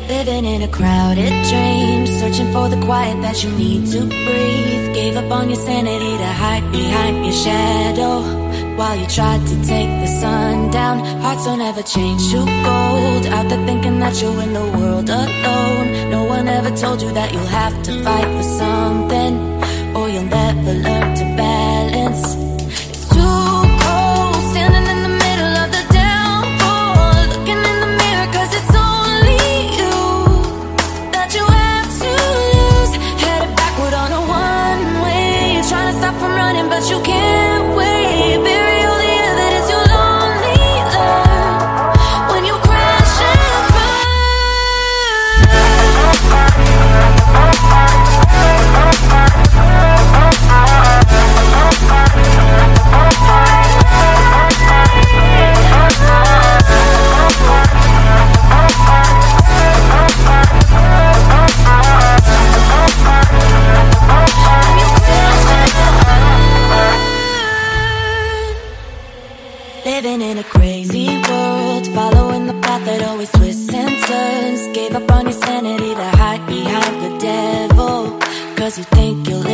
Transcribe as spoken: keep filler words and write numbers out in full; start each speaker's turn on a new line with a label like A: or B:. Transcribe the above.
A: Living in a crowded dream, searching for the quiet that you need to breathe. Gave up on your sanity to hide behind your shadow, while you tried to take the sun down. Hearts don't ever change to gold, out there thinking that you'll win the world alone. No one ever told you that you'll have to fight for something, or you'll never learn to balance. It's too cold, standing in the middle of the downpour, looking in the mirror cause it's only you that you have to lose. Headed backward on a one-way, trying to stop from running but you can't wait. Bury all the evidence you'll only learn when you crash and burn. Living in a crazy world, following the path that always twists and turns. Gave up on your sanity to hide behind the devil, cause you think you'll